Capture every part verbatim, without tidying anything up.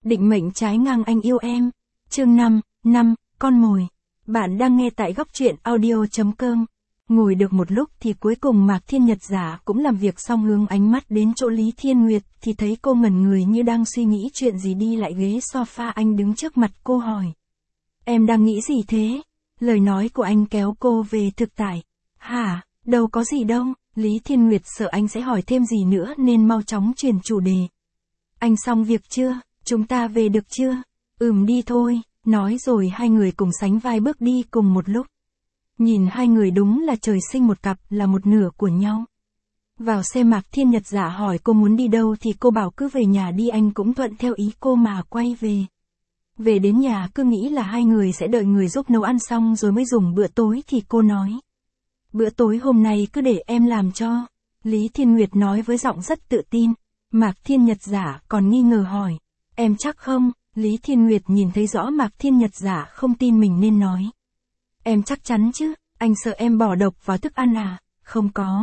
Định mệnh trái ngang anh yêu em. Chương năm, năm, con mồi. Bạn đang nghe tại góc truyện audio chấm com. Ngồi được một lúc thì cuối cùng Mạc Thiên Nhật Giả cũng làm việc xong hướng ánh mắt đến chỗ Lý Thiên Nguyệt thì thấy cô ngẩn người như đang suy nghĩ chuyện gì, đi lại ghế sofa anh đứng trước mặt cô hỏi. Em đang nghĩ gì thế? Lời nói của anh kéo cô về thực tại. Hả, đâu có gì đâu. Lý Thiên Nguyệt sợ anh sẽ hỏi thêm gì nữa nên mau chóng chuyển chủ đề. Anh xong việc chưa? Chúng ta về được chưa? Ừm đi thôi, nói rồi hai người cùng sánh vai bước đi cùng một lúc. Nhìn hai người đúng là trời sinh một cặp, là một nửa của nhau. Vào xe Mạc Thiên Nhật Giả hỏi cô muốn đi đâu thì cô bảo cứ về nhà đi, anh cũng thuận theo ý cô mà quay về. Về đến nhà cứ nghĩ là hai người sẽ đợi người giúp nấu ăn xong rồi mới dùng bữa tối thì cô nói. Bữa tối hôm nay cứ để em làm cho. Lý Thiên Nguyệt nói với giọng rất tự tin. Mạc Thiên Nhật Giả còn nghi ngờ hỏi. Em chắc không? Lý Thiên Nguyệt nhìn thấy rõ Mạc Thiên Nhật Giả không tin mình nên nói. Em chắc chắn chứ, anh sợ em bỏ độc vào thức ăn à? Không có.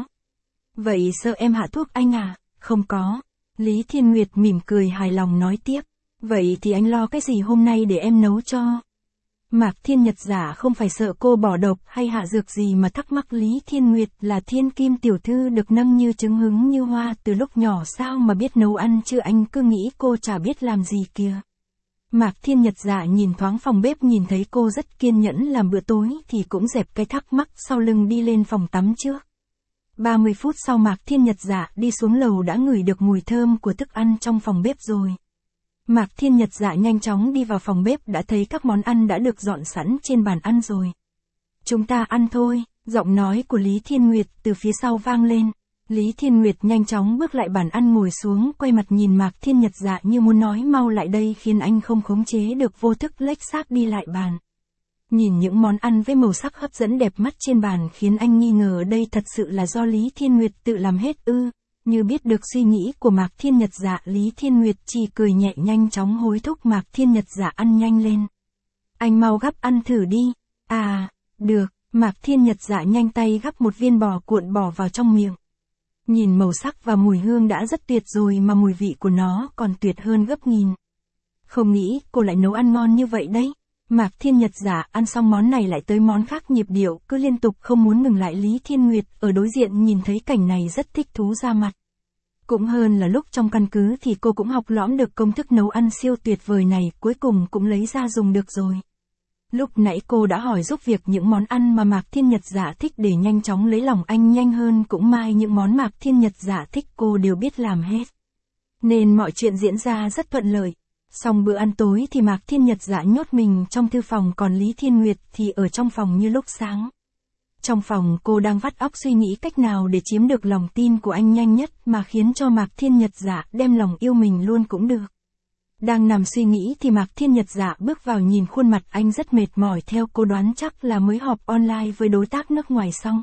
Vậy sợ em hạ thuốc anh à? Không có. Lý Thiên Nguyệt mỉm cười hài lòng nói tiếp. Vậy thì anh lo cái gì hôm nay để em nấu cho? Mạc Thiên Nhật Giả không phải sợ cô bỏ độc hay hạ dược gì mà thắc mắc Lý Thiên Nguyệt là thiên kim tiểu thư được nâng như trứng hứng như hoa từ lúc nhỏ sao mà biết nấu ăn chứ, anh cứ nghĩ cô chả biết làm gì kìa. Mạc Thiên Nhật Giả nhìn thoáng phòng bếp, nhìn thấy cô rất kiên nhẫn làm bữa tối thì cũng dẹp cái thắc mắc sau lưng đi lên phòng tắm trước. ba mươi phút sau Mạc Thiên Nhật Giả đi xuống lầu đã ngửi được mùi thơm của thức ăn trong phòng bếp rồi. Mạc Thiên Nhật Giả nhanh chóng đi vào phòng bếp đã thấy các món ăn đã được dọn sẵn trên bàn ăn rồi. Chúng ta ăn thôi, giọng nói của Lý Thiên Nguyệt từ phía sau vang lên. Lý Thiên Nguyệt nhanh chóng bước lại bàn ăn ngồi xuống, quay mặt nhìn Mạc Thiên Nhật Giả như muốn nói mau lại đây, khiến anh không khống chế được vô thức lếch xác đi lại bàn. Nhìn những món ăn với màu sắc hấp dẫn đẹp mắt trên bàn khiến anh nghi ngờ đây thật sự là do Lý Thiên Nguyệt tự làm hết ư. Như biết được suy nghĩ của Mạc Thiên Nhật Giả, Lý Thiên Nguyệt chỉ cười nhẹ, nhanh chóng hối thúc Mạc Thiên Nhật Giả ăn nhanh lên. Anh mau gắp ăn thử đi. À, được. Mạc Thiên Nhật Giả nhanh tay gắp một viên bò cuộn bỏ vào trong miệng. Nhìn màu sắc và mùi hương đã rất tuyệt rồi mà mùi vị của nó còn tuyệt hơn gấp nghìn. Không nghĩ cô lại nấu ăn ngon như vậy đấy. Mạc Thiên Nhật Giả ăn xong món này lại tới món khác, nhịp điệu cứ liên tục không muốn ngừng lại. Lý Thiên Nguyệt ở đối diện nhìn thấy cảnh này rất thích thú ra mặt. Cũng hơn là lúc trong căn cứ thì cô cũng học lõm được công thức nấu ăn siêu tuyệt vời này, cuối cùng cũng lấy ra dùng được rồi. Lúc nãy cô đã hỏi giúp việc những món ăn mà Mạc Thiên Nhật Giả thích để nhanh chóng lấy lòng anh nhanh hơn, cũng may những món Mạc Thiên Nhật Giả thích cô đều biết làm hết. Nên mọi chuyện diễn ra rất thuận lợi. Xong bữa ăn tối thì Mạc Thiên Nhật Giả nhốt mình trong thư phòng, còn Lý Thiên Nguyệt thì ở trong phòng như lúc sáng. Trong phòng cô đang vắt óc suy nghĩ cách nào để chiếm được lòng tin của anh nhanh nhất mà khiến cho Mạc Thiên Nhật Giả đem lòng yêu mình luôn cũng được. Đang nằm suy nghĩ thì Mạc Thiên Nhật Giả bước vào, nhìn khuôn mặt anh rất mệt mỏi, theo cô đoán chắc là mới họp online với đối tác nước ngoài xong.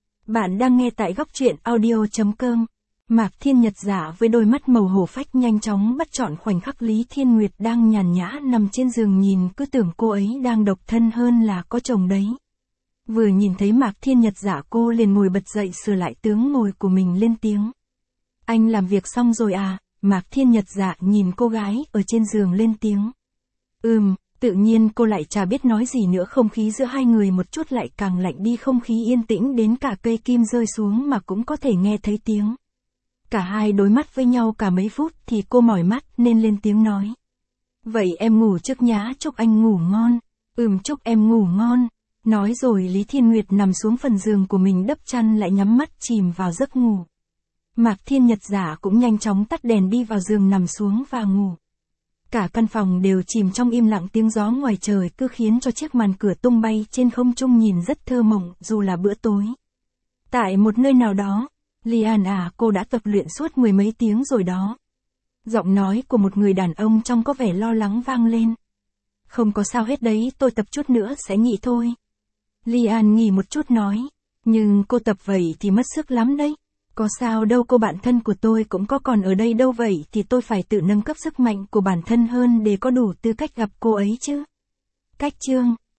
Bạn đang nghe tại góc truyện audio chấm com. Mạc Thiên Nhật Giả với đôi mắt màu hổ phách nhanh chóng bắt chọn khoảnh khắc Lý Thiên Nguyệt đang nhàn nhã nằm trên giường, nhìn cứ tưởng cô ấy đang độc thân hơn là có chồng đấy. Vừa nhìn thấy Mạc Thiên Nhật Giả cô liền ngồi bật dậy sửa lại tướng ngồi của mình, lên tiếng. Anh làm việc xong rồi à? Mạc Thiên Nhật Giả nhìn cô gái ở trên giường lên tiếng. Ừm, tự nhiên cô lại chả biết nói gì nữa, không khí giữa hai người một chút lại càng lạnh đi, không khí yên tĩnh đến cả cây kim rơi xuống mà cũng có thể nghe thấy tiếng. Cả hai đối mắt với nhau cả mấy phút thì cô mỏi mắt nên lên tiếng nói. Vậy em ngủ trước nhá, chúc anh ngủ ngon. Ừm, chúc em ngủ ngon. Nói rồi Lý Thiên Nguyệt nằm xuống phần giường của mình, đắp chăn lại nhắm mắt chìm vào giấc ngủ. Mạc Thiên Nhật Giả cũng nhanh chóng tắt đèn đi vào giường nằm xuống và ngủ. Cả căn phòng đều chìm trong im lặng, tiếng gió ngoài trời cứ khiến cho chiếc màn cửa tung bay trên không trung nhìn rất thơ mộng dù là bữa tối. Tại một nơi nào đó, Lian à, cô đã tập luyện suốt mười mấy tiếng rồi đó. Giọng nói của một người đàn ông trong có vẻ lo lắng vang lên. Không có sao hết đấy, tôi tập chút nữa sẽ nghỉ thôi. Lian nghỉ một chút nói. Nhưng cô tập vậy thì mất sức lắm đấy. Có sao đâu cô, bạn thân của tôi cũng có còn ở đây đâu, vậy thì tôi phải tự nâng cấp sức mạnh của bản thân hơn để có đủ tư cách gặp cô ấy chứ. Cách chương